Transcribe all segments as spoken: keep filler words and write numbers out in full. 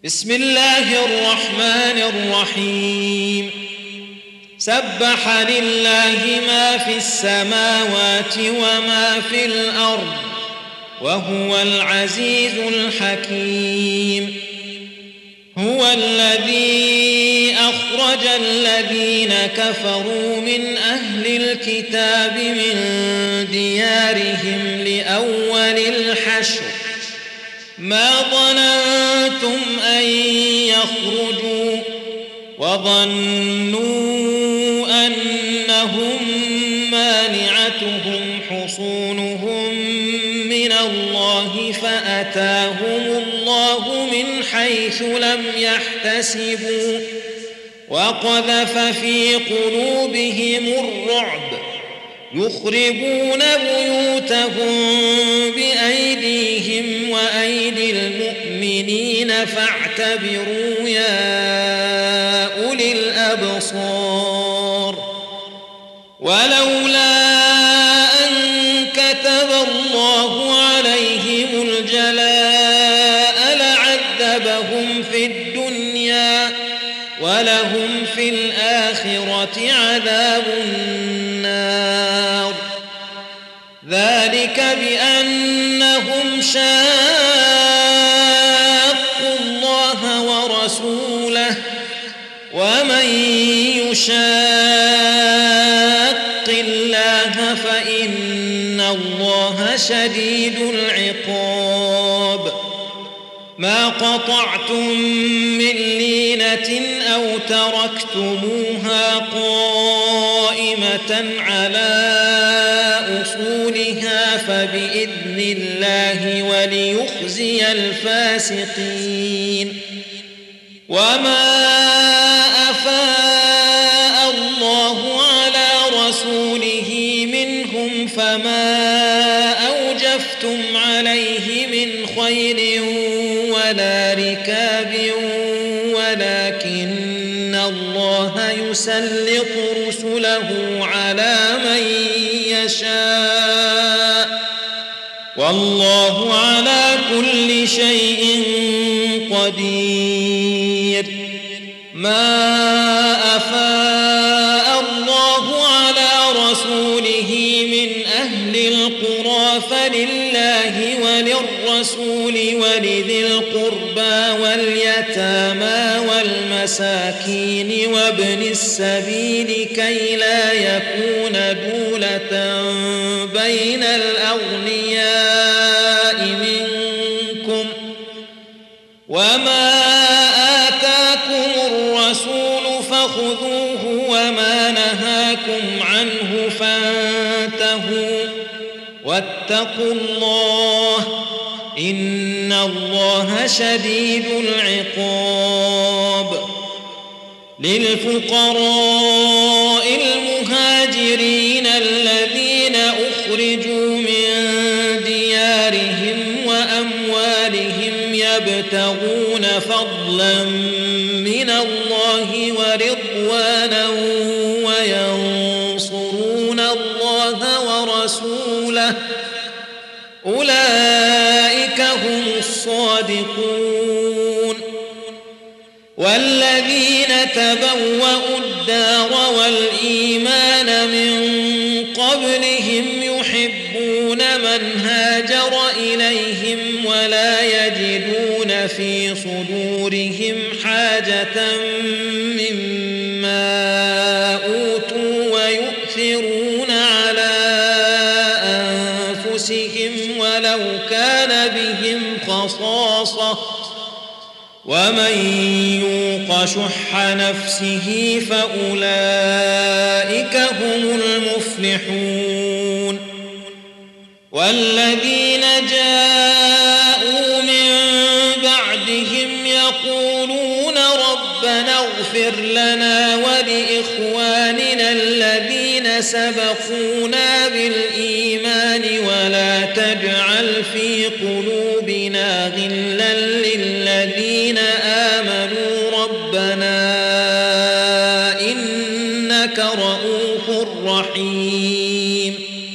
بسم الله الرحمن الرحيم سبح لله ما في السماوات وما في الأرض وهو العزيز الحكيم هو الذي أخرج الذين كفروا من أهل الكتاب من ديارهم لأول الحشر ما ظننتم أن يخرجوا وظنوا أنهم مانعتهم حصونهم من الله فأتاهم الله من حيث لم يحتسبوا وقذف في قلوبهم الرعب يخربون بيوتهم بأيديهم وأيدي المؤمنين فاعتبروا يا أولي الأبصار ولولا أن كتب الله عليهم الجلاء لعذبهم في الدنيا ولهم في الآخرة عذاب النار ذلك بأنهم شاقوا الله ورسوله ومن يشاق الله فإن الله شديد العقاب ما قطعتم من لينة أو تركتموها قائمة على أصولها فبإذن الله وليخزي الفاسقين وما أفاء الله على رسوله منهم فما أوجفتم عليه من خير ولا ركاب ولكن الله يسلط رسله على من يشاء والله على كل شيء قدير ما أفاء الله على رسوله من أهل القرى فلله وللرسول ولذي القربى واليتامى والمساكين وابن السبيل كي لا يكون دولة بين الأغنياء منكم وما آتاكم الرسول فخذوه وما نهاكم عنه فانتهوا واتقوا الله إن الله شديد العقاب للفقراء المهاجرين الذين أخرجوا من ديارهم وأموالهم يبتغون فضلا من الله ورضوانا وينصرون الله ورسوله أولئك هم الصادقون والذين تبوأوا الدار والإيمان من قبلهم يحبون من هاجر إليهم ولا يجدون في صدورهم حاجة مما أوتوا ويؤثرون على أنفسهم ولو كان بهم خصاصة ومن يوق شح نفسه فأولئك هم المفلحون والذين جاءوا من بعدهم يقولون ربنا اغفر لنا ولإخواننا الذين سبقونا بالإيمان ولا تجعل في قلوبنا غلا للذين آمنوا ربنا إنك رؤوف رحيم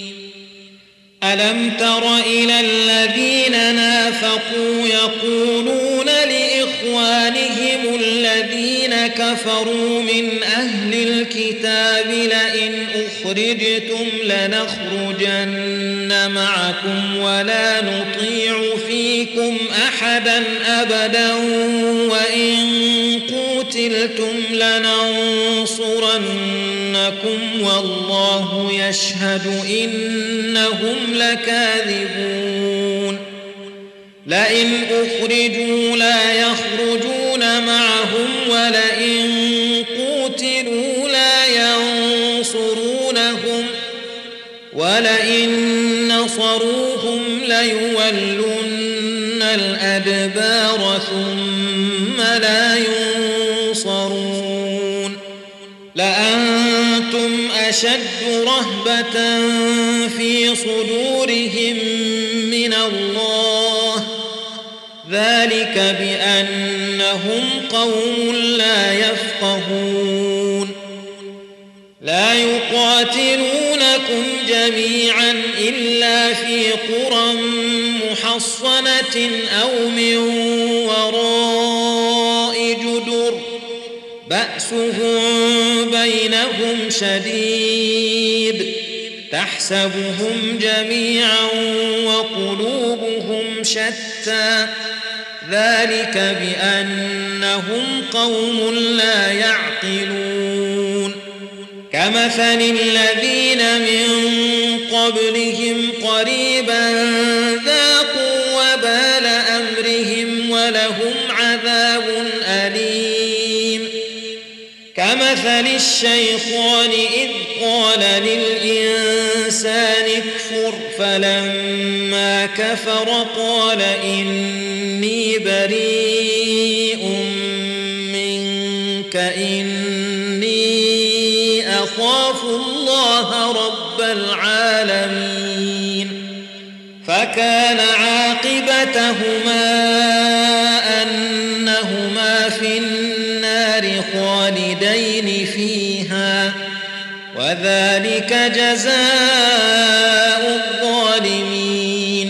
ألم تر إلى الذين نافقوا يقولون لإخوانهم إخوانهم الذين كفروا من أهل الكتاب لئن أخرجتم لنخرجن معكم ولا نطيع فيكم أحدا أبدا وإن قتلتم لننصرنكم والله يشهد إنهم لكاذبون لئن أخرجوا لا يخرجون معهم ولئن قتلوا لا ينصرونهم ولئن نصروهم ليولن الأدبار ثم لا ينصرون لأنتم أشد رهبة في صدورهم من الله ذلك بأنهم قوم لا يفقهون لا يقاتلونكم جميعا إلا في قرى محصنة أو من وراء جدر بأسهم بينهم شديد تحسبهم جميعا وقلوبهم شتى ذلك بأنهم قوم لا يعقلون كمثل الذين من قبلهم قريبا ذاقوا وبال أمرهم ولهم عذاب أليم كمثل الشيطان إذ قال للإنسان اكفر فلما كفر قال إني بريء منك إني أخاف الله رب العالمين فكان عاقبتهما أنهما في النار خالدين فيها وذلك جزاء الظالمين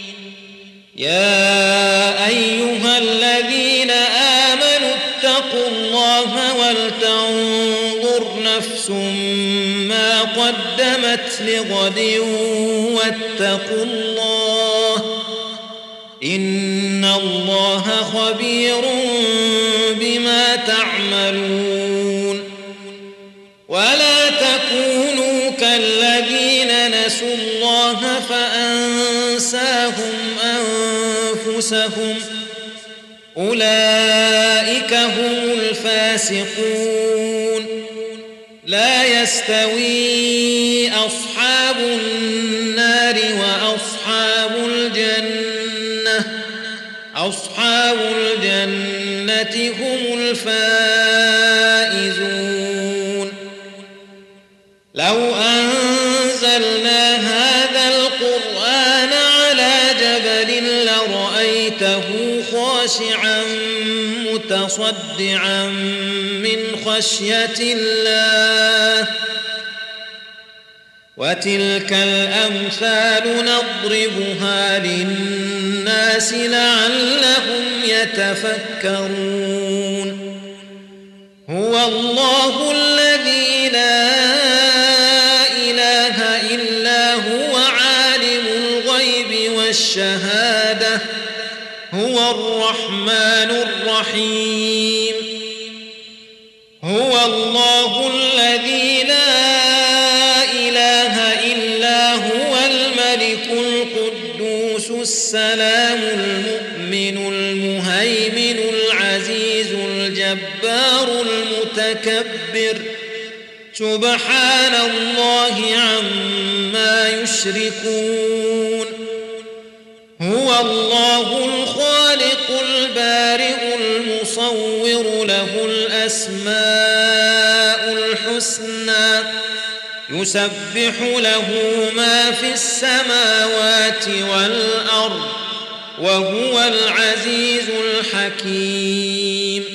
يا أيها الذين آمنوا اتقوا الله ولتنظر نفس ما قدمت لغد واتقوا الله إن الله خبير بما تعملون ولا تكونوا كالذين نسوا الله فأنساهم أنفسهم أولئك هم الفاسقون لا يستوي أصحاب النار وأصحاب الجنة أصحاب الجنة هم الفائزون لو أنزلنا هذا القرآن على جبل لرأيته خاشعا متصدعا من خشية الله وتلك الأمثال نضربها للناس لعلهم يتفكرون هو الله الذي لا إله إلا هو عالم الغيب والشهادة هو الرحمن الرحيم هو الله الذي لا إله إلا هو الملك القدوس السلام المؤمن المهيمن العزيز الجبار المتكبر سبحان الله عما يشركون هو الله الخالق البارئ المصور له الأسماء الحسنى يسبح له ما في السماوات والأرض وهو العزيز الحكيم